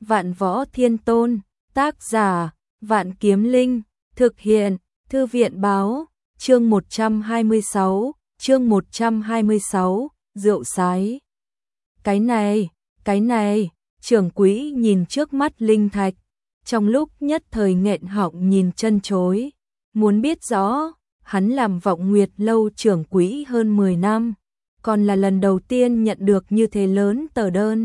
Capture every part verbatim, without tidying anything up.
Vạn Võ Thiên Tôn, tác giả, Vạn Kiếm Linh, thực hiện, Thư viện báo, chương một trăm hai mươi sáu, chương một trăm hai mươi sáu, rượu sái. Cái này, cái này, trưởng quỹ nhìn trước mắt linh thạch, trong lúc nhất thời nghẹn họng nhìn chân chối, muốn biết rõ, hắn làm Vọng Nguyệt lâu trưởng quỹ hơn mười năm, còn là lần đầu tiên nhận được như thế lớn tờ đơn.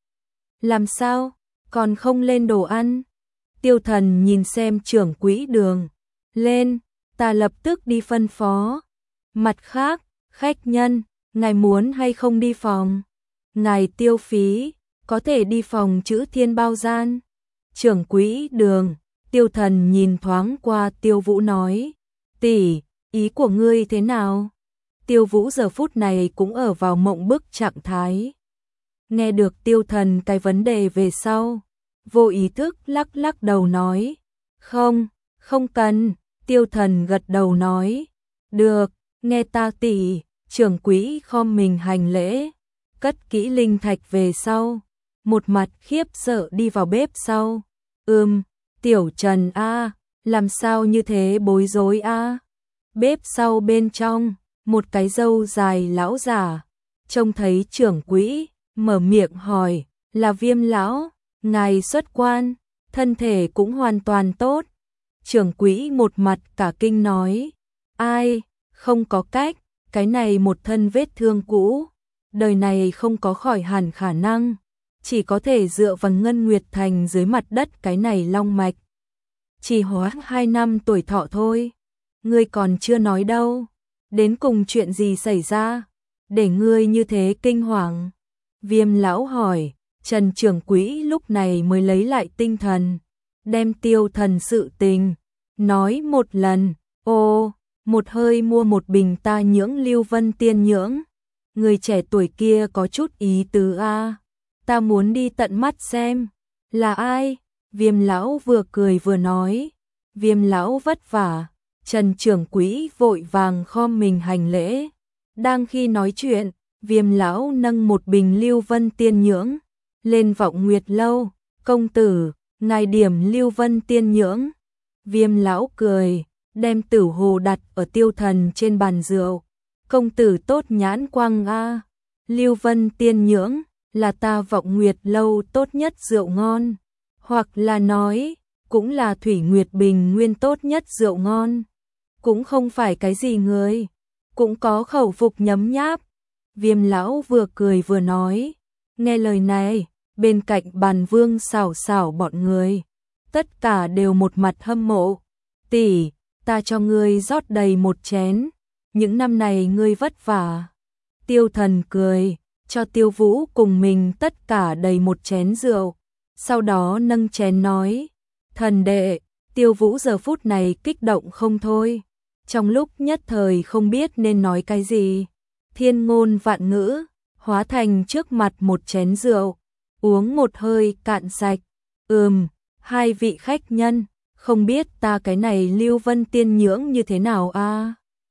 Làm sao, còn không lên đồ ăn? Tiêu Thần nhìn xem trưởng quỹ Đường, lên, ta lập tức đi phân phó. Mặt khác, khách nhân, ngài muốn hay không đi phòng? Ngài tiêu phí, có thể đi phòng chữ Thiên bao gian. Trưởng quỹ Đường, Tiêu Thần nhìn thoáng qua Tiêu Vũ nói, tỷ, ý của ngươi thế nào? Tiêu Vũ giờ phút này cũng ở vào mộng bức trạng thái. Nghe được Tiêu Thần cái vấn đề về sau, vô ý thức lắc lắc đầu nói, không, không cần. Tiêu Thần gật đầu nói, được, nghe ta tỷ. Trưởng quỹ khom mình hành lễ, cất kỹ linh thạch về sau, một mặt khiếp sợ đi vào bếp sau. Ừm, Tiểu Trần a, làm sao như thế bối rối a? Bếp sau bên trong, một cái râu dài lão giả, trông thấy trưởng quỹ, mở miệng hỏi, là Viêm lão, ngài xuất quan, thân thể cũng hoàn toàn tốt. Trưởng quỹ một mặt cả kinh nói, ai, không có cách, cái này một thân vết thương cũ, đời này không có khỏi hẳn khả năng, chỉ có thể dựa vào Ngân Nguyệt Thành dưới mặt đất cái này long mạch. Chỉ hóa hai năm tuổi thọ thôi, ngươi còn chưa nói đâu, đến cùng chuyện gì xảy ra, để ngươi như thế kinh hoàng? Viêm lão hỏi. Trần trưởng quỹ lúc này mới lấy lại tinh thần, đem Tiêu Thần sự tình nói một lần. Ô, một hơi mua một bình ta nhưỡng Lưu Vân Tiên nhưỡng, người trẻ tuổi kia có chút ý tứ a, ta muốn đi tận mắt xem. Là ai? Viêm lão vừa cười vừa nói. Viêm lão vất vả. Trần trưởng quỹ vội vàng khom mình hành lễ. Đang khi nói chuyện, Viêm lão nâng một bình Lưu Vân Tiên nhưỡng lên Vọng Nguyệt lâu. Công tử, ngài điểm Lưu Vân Tiên nhưỡng. Viêm lão cười, đem tử hồ đặt ở Tiêu Thần trên bàn rượu. Công tử tốt nhãn quang a, Lưu Vân Tiên nhưỡng là ta Vọng Nguyệt lâu tốt nhất rượu ngon, hoặc là nói, cũng là Thủy Nguyệt Bình Nguyên tốt nhất rượu ngon, cũng không phải cái gì người, cũng có khẩu phục nhấm nháp. Viêm lão vừa cười vừa nói, nghe lời này, bên cạnh bàn Vương Xảo Xảo bọn người, tất cả đều một mặt hâm mộ. Tỷ, ta cho ngươi rót đầy một chén, những năm này ngươi vất vả. Tiêu Thần cười, cho Tiêu Vũ cùng mình tất cả đầy một chén rượu, sau đó nâng chén nói, thần đệ. Tiêu Vũ giờ phút này kích động không thôi, trong lúc nhất thời không biết nên nói cái gì, thiên ngôn vạn ngữ, hóa thành trước mặt một chén rượu, uống một hơi cạn sạch. Ừm, hai vị khách nhân, không biết ta cái này Lưu Vân Tiên nhưỡng như thế nào a?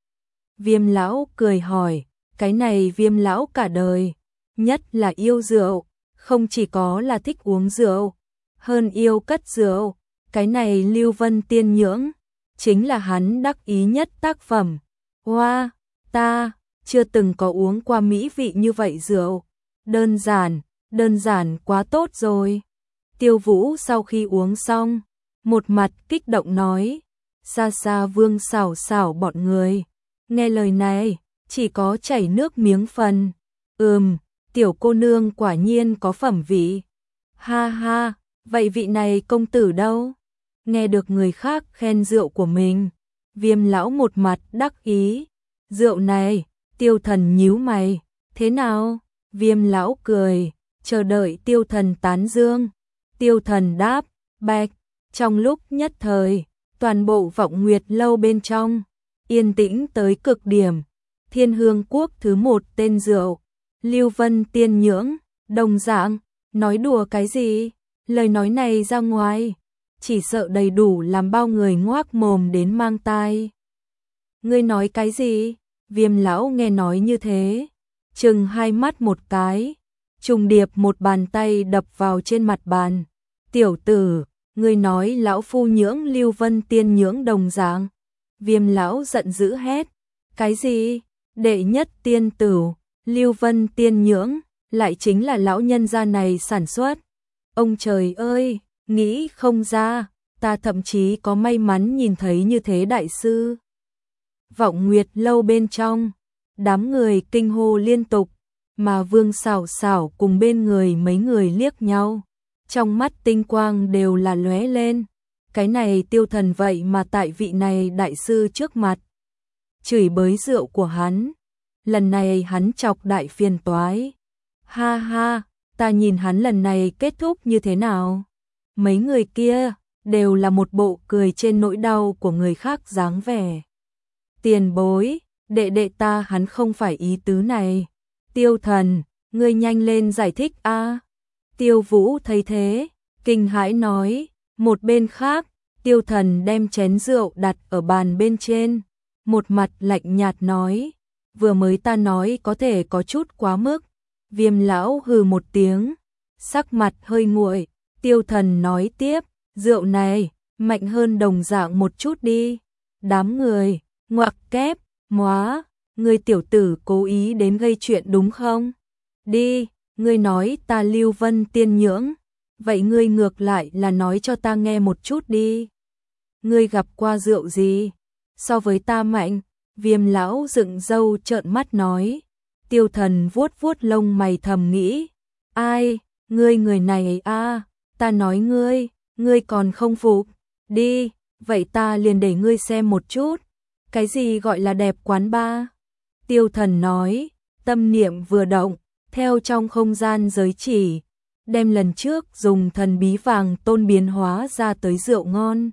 Viêm lão cười hỏi, cái này Viêm lão cả đời, nhất là yêu rượu, không chỉ có là thích uống rượu, hơn yêu cất rượu, cái này Lưu Vân Tiên nhưỡng, chính là hắn đắc ý nhất tác phẩm. Hoa, ta, chưa từng có uống qua mỹ vị như vậy rượu, đơn giản, đơn giản quá tốt rồi. Tiêu Vũ sau khi uống xong, một mặt kích động nói, xa xa Vương Xảo Xảo bọn người, nghe lời này, chỉ có chảy nước miếng phần. Ừm, tiểu cô nương quả nhiên có phẩm vị. Ha ha, vậy vị này công tử đâu? Nghe được người khác khen rượu của mình, Viêm lão một mặt đắc ý. Rượu này, Tiêu Thần nhíu mày, thế nào? Viêm lão cười, chờ đợi Tiêu Thần tán dương. Tiêu Thần đáp, bạch. Trong lúc nhất thời, toàn bộ Vọng Nguyệt lâu bên trong, yên tĩnh tới cực điểm. Thiên Hương Quốc thứ một tên rượu, Lưu Vân Tiên nhưỡng, đồng dạng, nói đùa cái gì? Lời nói này ra ngoài, chỉ sợ đầy đủ làm bao người ngoác mồm đến mang tai. Ngươi nói cái gì? Viêm lão nghe nói như thế, chừng hai mắt một cái, trùng điệp một bàn tay đập vào trên mặt bàn. Tiểu tử, ngươi nói lão phu nhưỡng Lưu Vân Tiên nhưỡng đồng dạng. Viêm lão giận dữ hét. Cái gì? Đệ nhất tiên tử, Lưu Vân Tiên nhưỡng, lại chính là lão nhân gia này sản xuất. Ông trời ơi, nghĩ không ra, ta thậm chí có may mắn nhìn thấy như thế đại sư. Vọng Nguyệt lâu bên trong, đám người kinh hô liên tục, mà Vương Sảo Sảo cùng bên người mấy người liếc nhau, trong mắt tinh quang đều là lóe lên. Cái này Tiêu Thần vậy mà tại vị này đại sư trước mặt chửi bới rượu của hắn, lần này hắn chọc đại phiền toái. Ha ha, ta nhìn hắn lần này kết thúc như thế nào. Mấy người kia đều là một bộ cười trên nỗi đau của người khác dáng vẻ. Tiền bối, đệ đệ ta hắn không phải ý tứ này. Tiêu Thần, ngươi nhanh lên giải thích a. Tiêu Vũ thấy thế, kinh hãi nói. Một bên khác, Tiêu Thần đem chén rượu đặt ở bàn bên trên, một mặt lạnh nhạt nói, vừa mới ta nói có thể có chút quá mức. Viêm lão hừ một tiếng, sắc mặt hơi nguội. Tiêu Thần nói tiếp, rượu này mạnh hơn đồng dạng một chút đi. Đám người ngoặc kép, móa, ngươi tiểu tử cố ý đến gây chuyện đúng không? Đi, ngươi nói ta Lưu Vân Tiên nhưỡng, vậy ngươi ngược lại là nói cho ta nghe một chút đi. Ngươi gặp qua rượu gì so với ta mạnh? Viêm lão dựng râu trợn mắt nói. Tiêu Thần vuốt vuốt lông mày thầm nghĩ, ai, ngươi người này a, ta nói ngươi, ngươi còn không phục. Đi, vậy ta liền để ngươi xem một chút, cái gì gọi là đẹp quán ba. Tiêu Thần nói, tâm niệm vừa động, theo trong không gian giới chỉ, đem lần trước dùng thần bí vàng tôn biến hóa ra tới rượu ngon,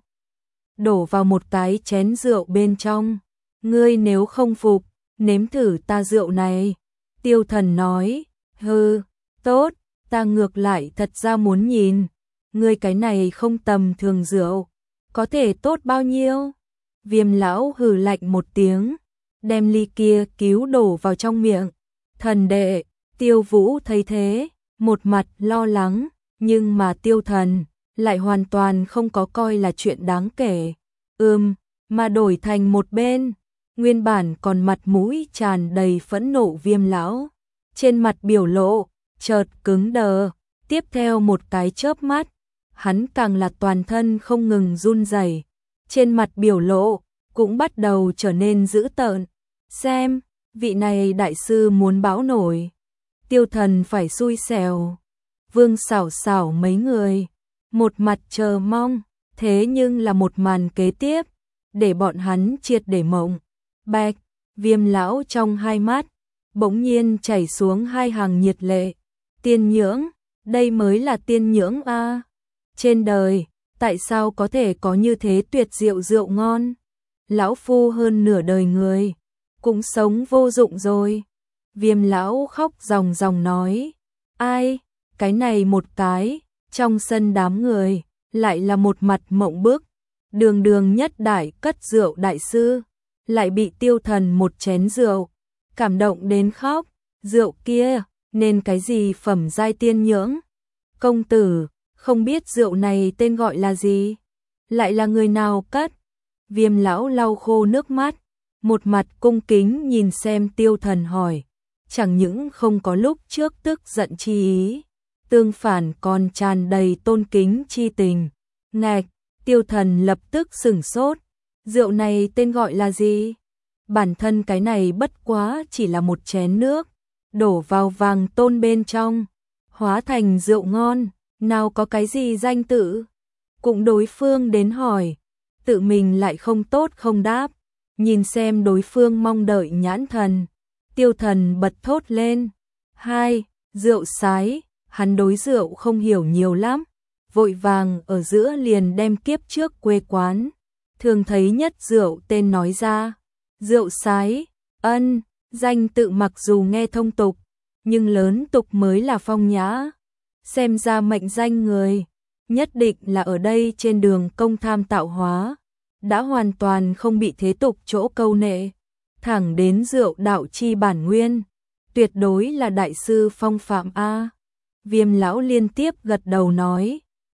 đổ vào một cái chén rượu bên trong. Ngươi nếu không phục, nếm thử ta rượu này. Tiêu Thần nói, hừ, tốt, ta ngược lại thật ra muốn nhìn, ngươi cái này không tầm thường rượu, có thể tốt bao nhiêu. Viêm lão hừ lạnh một tiếng, đem ly kia cứu đổ vào trong miệng. Thần đệ, Tiêu Vũ thấy thế, một mặt lo lắng, nhưng mà Tiêu Thần lại hoàn toàn không có coi là chuyện đáng kể. Ừm, mà đổi thành một bên, nguyên bản còn mặt mũi tràn đầy phẫn nộ Viêm lão, trên mặt biểu lộ chợt cứng đờ, tiếp theo một cái chớp mắt, hắn càng là toàn thân không ngừng run rẩy, trên mặt biểu lộ cũng bắt đầu trở nên dữ tợn. Xem, vị này đại sư muốn bão nổi, Tiêu Thần phải xui xẻo. Vương Sảo Sảo mấy người một mặt chờ mong, thế nhưng là một màn kế tiếp để bọn hắn triệt để mộng. Bạch, Viêm lão trong hai mắt bỗng nhiên chảy xuống hai hàng nhiệt lệ. Tiên nhưỡng, đây mới là tiên nhưỡng a. Trên đời, tại sao có thể có như thế tuyệt diệu rượu ngon? Lão phu hơn nửa đời người, cũng sống vô dụng rồi. Viêm lão khóc ròng ròng nói, ai, cái này một cái, trong sân đám người, lại là một mặt mộng bức. Đường đường nhất đại cất rượu đại sư, lại bị Tiêu Thần một chén rượu cảm động đến khóc. Rượu kia nên cái gì phẩm giai tiên nhưỡng? Công tử, không biết rượu này tên gọi là gì? Lại là người nào cất? Viêm lão lau khô nước mắt, một mặt cung kính nhìn xem Tiêu Thần hỏi, chẳng những không có lúc trước tức giận chi ý, tương phản còn tràn đầy tôn kính chi tình. Ngạch, Tiêu Thần lập tức sửng sốt, rượu này tên gọi là gì? Bản thân cái này bất quá chỉ là một chén nước, đổ vào vàng tôn bên trong, hóa thành rượu ngon, nào có cái gì danh tự? Cũng đối phương đến hỏi, tự mình lại không tốt không đáp, nhìn xem đối phương mong đợi nhãn thần, Tiêu Thần bật thốt lên, hai, rượu sái. Hắn đối rượu không hiểu nhiều lắm, vội vàng ở giữa liền đem kiếp trước quê quán thường thấy nhất rượu tên nói ra. Rượu sái, ân, danh tự mặc dù nghe thông tục, nhưng lớn tục mới là phong nhã. Xem ra mệnh danh người, nhất định là ở đây trên đường công tham tạo hóa, đã hoàn toàn không bị thế tục chỗ câu nệ, thẳng đến rượu đạo chi bản nguyên, tuyệt đối là đại sư phong phạm a. Viêm lão liên tiếp gật đầu nói,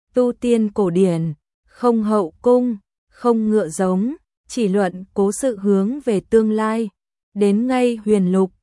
tu tiên cổ điển, không hậu cung, không ngựa giống, chỉ luận cố sự hướng về tương lai. Đến ngay huyền lục,